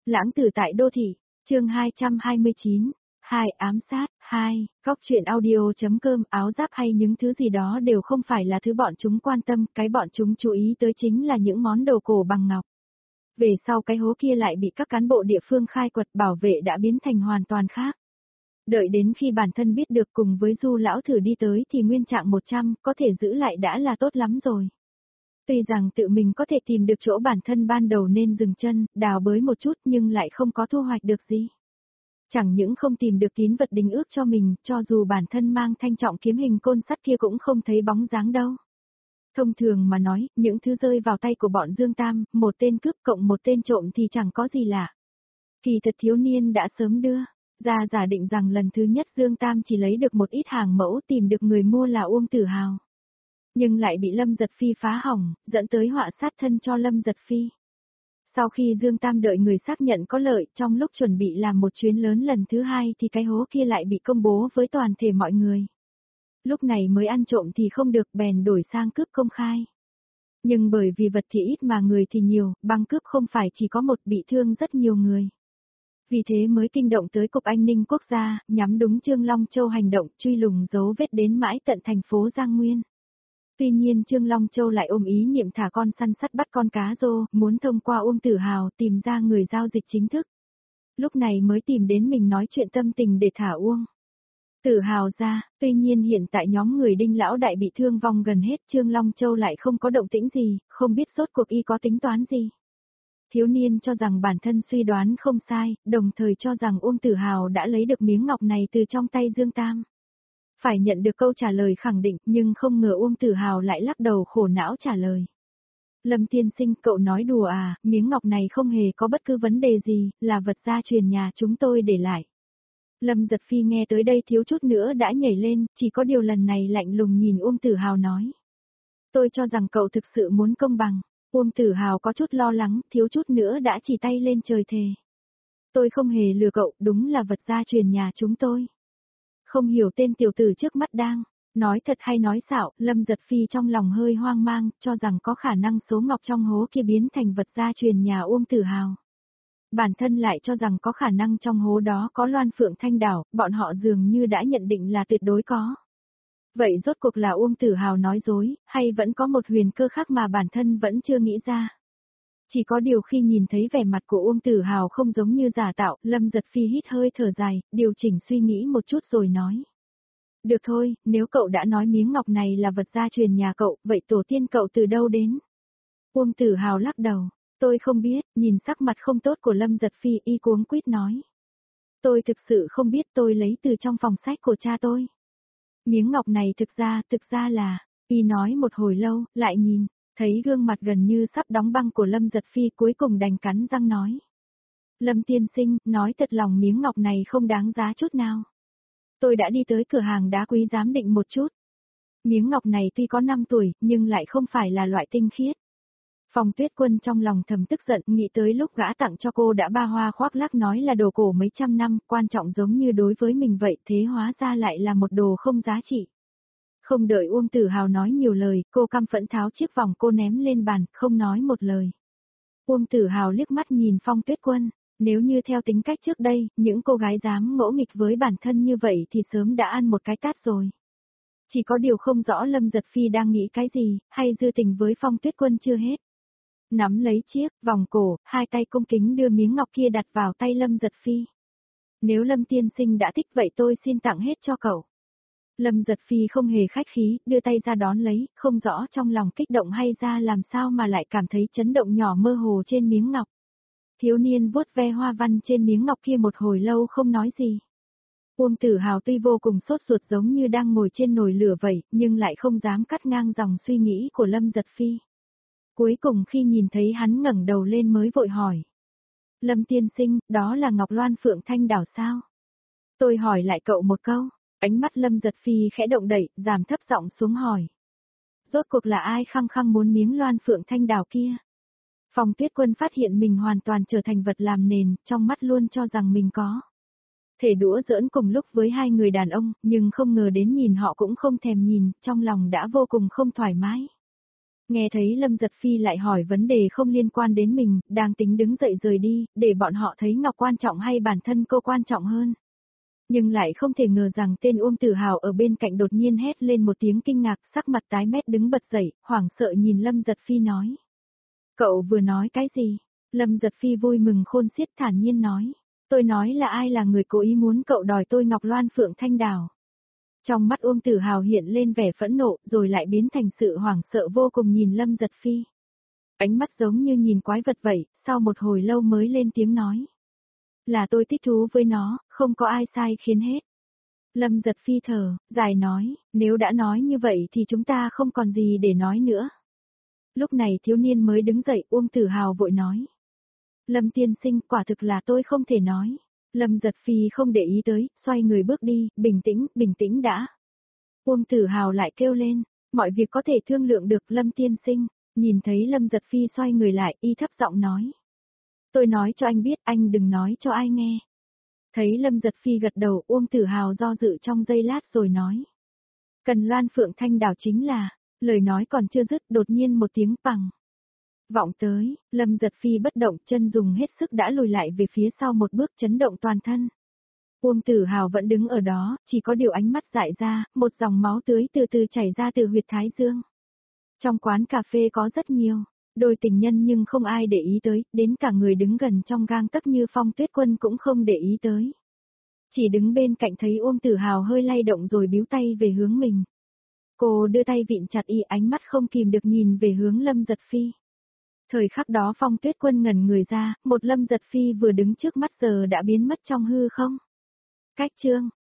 Lãng tử tại đô thị, chương 229, ám sát, góc truyện audio.com. Áo giáp hay những thứ gì đó đều không phải là thứ bọn chúng quan tâm, cái bọn chúng chú ý tới chính là những món đồ cổ bằng ngọc. Về sau cái hố kia lại bị các cán bộ địa phương khai quật bảo vệ đã biến thành hoàn toàn khác. Đợi đến khi bản thân biết được cùng với Du lão thử đi tới thì nguyên trạng 100, có thể giữ lại đã là tốt lắm rồi. Tuy rằng tự mình có thể tìm được chỗ bản thân ban đầu nên dừng chân, đào bới một chút nhưng lại không có thu hoạch được gì. Chẳng những không tìm được tín vật đính ước cho mình, cho dù bản thân mang thanh trọng kiếm hình côn sắt kia cũng không thấy bóng dáng đâu. Thông thường mà nói, những thứ rơi vào tay của bọn Dương Tam, một tên cướp cộng một tên trộm thì chẳng có gì lạ. Kỳ thật thiếu niên đã sớm đưa ra giả định rằng lần thứ nhất Dương Tam chỉ lấy được một ít hàng mẫu, tìm được người mua là Uông Tử Hào. Nhưng lại bị Lâm Giật Phi phá hỏng, dẫn tới họa sát thân cho Lâm Giật Phi. Sau khi Dương Tam đợi người xác nhận có lợi, trong lúc chuẩn bị làm một chuyến lớn lần thứ hai thì cái hố kia lại bị công bố với toàn thể mọi người. Lúc này mới ăn trộm thì không được, bèn đổi sang cướp công khai. Nhưng bởi vì vật thì ít mà người thì nhiều, băng cướp không phải chỉ có một, bị thương rất nhiều người. Vì thế mới kinh động tới Cục An ninh Quốc gia, nhắm đúng Trương Long Châu hành động, truy lùng dấu vết đến mãi tận thành phố Giang Nguyên. Tuy nhiên Trương Long Châu lại ôm ý niệm thả con săn sắt bắt con cá rô, muốn thông qua Uông Tử Hào tìm ra người giao dịch chính thức. Lúc này mới tìm đến mình nói chuyện tâm tình để thả Uông Tử Hào ra, tuy nhiên hiện tại nhóm người Đinh Lão Đại bị thương vong gần hết, Trương Long Châu lại không có động tĩnh gì, không biết rốt cuộc y có tính toán gì. Thiếu niên cho rằng bản thân suy đoán không sai, đồng thời cho rằng Uông Tử Hào đã lấy được miếng ngọc này từ trong tay Dương Tam. Phải nhận được câu trả lời khẳng định, nhưng không ngờ Uông Tử Hào lại lắc đầu khổ não trả lời. Lâm tiên sinh, cậu nói đùa à, miếng ngọc này không hề có bất cứ vấn đề gì, là vật gia truyền nhà chúng tôi để lại. Lâm Giật Phi nghe tới đây thiếu chút nữa đã nhảy lên, chỉ có điều lần này lạnh lùng nhìn Uông Tử Hào nói. Tôi cho rằng cậu thực sự muốn công bằng. Uông Tử Hào có chút lo lắng, thiếu chút nữa đã chỉ tay lên trời thề. Tôi không hề lừa cậu, đúng là vật gia truyền nhà chúng tôi. Không hiểu tên tiểu tử trước mắt đang nói thật hay nói xạo, Lâm Giật Phi trong lòng hơi hoang mang, cho rằng có khả năng số ngọc trong hố kia biến thành vật gia truyền nhà Uông Tử Hào. Bản thân lại cho rằng có khả năng trong hố đó có Loan Phượng Thanh Đảo, bọn họ dường như đã nhận định là tuyệt đối có. Vậy rốt cuộc là Uông Tử Hào nói dối, hay vẫn có một huyền cơ khác mà bản thân vẫn chưa nghĩ ra. Chỉ có điều khi nhìn thấy vẻ mặt của Uông Tử Hào không giống như giả tạo, Lâm Giật Phi hít hơi thở dài, điều chỉnh suy nghĩ một chút rồi nói. Được thôi, nếu cậu đã nói miếng ngọc này là vật gia truyền nhà cậu, vậy tổ tiên cậu từ đâu đến? Uông Tử Hào lắc đầu, tôi không biết, nhìn sắc mặt không tốt của Lâm Giật Phi y cuống quýt nói. Tôi thực sự không biết, tôi lấy từ trong phòng sách của cha tôi. Miếng ngọc này thực ra là, y nói một hồi lâu, lại nhìn, thấy gương mặt gần như sắp đóng băng của Lâm Giật Phi cuối cùng đành cắn răng nói. Lâm tiên sinh, nói thật lòng miếng ngọc này không đáng giá chút nào. Tôi đã đi tới cửa hàng đá quý giám định một chút. Miếng ngọc này tuy có 5 tuổi, nhưng lại không phải là loại tinh khiết. Phong Tuyết Quân trong lòng thầm tức giận, nghĩ tới lúc gã tặng cho cô đã ba hoa khoác lác nói là đồ cổ mấy trăm năm, quan trọng giống như đối với mình vậy, thế hóa ra lại là một đồ không giá trị. Không đợi Uông Tử Hào nói nhiều lời, cô căm phẫn tháo chiếc vòng cô ném lên bàn, không nói một lời. Uông Tử Hào liếc mắt nhìn Phong Tuyết Quân, nếu như theo tính cách trước đây, những cô gái dám ngỗ nghịch với bản thân như vậy thì sớm đã ăn một cái tát rồi. Chỉ có điều không rõ Lâm Giật Phi đang nghĩ cái gì, hay dư tình với Phong Tuyết Quân chưa hết. Nắm lấy chiếc vòng cổ, hai tay cung kính đưa miếng ngọc kia đặt vào tay Lâm Giật Phi. Nếu Lâm tiên sinh đã thích vậy tôi xin tặng hết cho cậu. Lâm Giật Phi không hề khách khí, đưa tay ra đón lấy, không rõ trong lòng kích động hay ra làm sao mà lại cảm thấy chấn động nhỏ mơ hồ trên miếng ngọc. Thiếu niên vuốt ve hoa văn trên miếng ngọc kia một hồi lâu không nói gì. Uông Tử Hào tuy vô cùng sốt ruột giống như đang ngồi trên nồi lửa vậy, nhưng lại không dám cắt ngang dòng suy nghĩ của Lâm Giật Phi. Cuối cùng khi nhìn thấy hắn ngẩng đầu lên mới vội hỏi. Lâm tiên sinh, đó là Ngọc Loan Phượng Thanh Đảo sao? Tôi hỏi lại cậu một câu, ánh mắt Lâm Giật Phi khẽ động đậy, giảm thấp giọng xuống hỏi. Rốt cuộc là ai khăng khăng muốn miếng Loan Phượng Thanh Đảo kia? Phong Tuyết Quân phát hiện mình hoàn toàn trở thành vật làm nền, trong mắt luôn cho rằng mình có thể đũa giỡn cùng lúc với hai người đàn ông, nhưng không ngờ đến nhìn họ cũng không thèm nhìn, trong lòng đã vô cùng không thoải mái. Nghe thấy Lâm Giật Phi lại hỏi vấn đề không liên quan đến mình, đang tính đứng dậy rời đi, để bọn họ thấy Ngọc quan trọng hay bản thân cô quan trọng hơn. Nhưng lại không thể ngờ rằng tên Uông Tử Hào ở bên cạnh đột nhiên hét lên một tiếng kinh ngạc, sắc mặt tái mét đứng bật dậy, hoảng sợ nhìn Lâm Giật Phi nói. Cậu vừa nói cái gì? Lâm Giật Phi vui mừng khôn xiết thản nhiên nói. Tôi nói là ai là người cố ý muốn cậu đòi tôi Ngọc Loan Phượng Thanh Đào. Trong mắt Uông Tử Hào hiện lên vẻ phẫn nộ rồi lại biến thành sự hoảng sợ vô cùng nhìn Lâm Giật Phi. Ánh mắt giống như nhìn quái vật vậy, sau một hồi lâu mới lên tiếng nói. Là tôi thích thú với nó, không có ai sai khiến hết. Lâm Giật Phi thở, dài nói, nếu đã nói như vậy thì chúng ta không còn gì để nói nữa. Lúc này thiếu niên mới đứng dậy, Uông Tử Hào vội nói. Lâm tiên sinh, quả thực là tôi không thể nói. Lâm Giật Phi không để ý tới, xoay người bước đi, bình tĩnh đã. Uông Tử Hào lại kêu lên, mọi việc có thể thương lượng được Lâm tiên sinh. Nhìn thấy Lâm Giật Phi xoay người lại, y thấp giọng nói. Tôi nói cho anh biết, anh đừng nói cho ai nghe. Thấy Lâm Giật Phi gật đầu, Uông Tử Hào do dự trong giây lát rồi nói. Cần Loan Phượng Thanh Đào chính là, lời nói còn chưa dứt, đột nhiên một tiếng bằng. Vọng tới, Lâm Giật Phi bất động, chân dùng hết sức đã lùi lại về phía sau một bước, chấn động toàn thân. Uông Tử Hào vẫn đứng ở đó, chỉ có điều ánh mắt dại ra, một dòng máu tưới từ từ chảy ra từ huyệt thái dương. Trong quán cà phê có rất nhiều đôi tình nhân nhưng không ai để ý tới, đến cả người đứng gần trong gang tấc như Phong Tuyết Quân cũng không để ý tới. Chỉ đứng bên cạnh thấy Uông Tử Hào hơi lay động rồi biếu tay về hướng mình. Cô đưa tay vịn chặt y, ánh mắt không kìm được nhìn về hướng Lâm Giật Phi. Thời khắc đó Phong Tuyết Quân ngẩn người ra, một Lâm Giật Phi vừa đứng trước mắt giờ đã biến mất trong hư không. Cách chương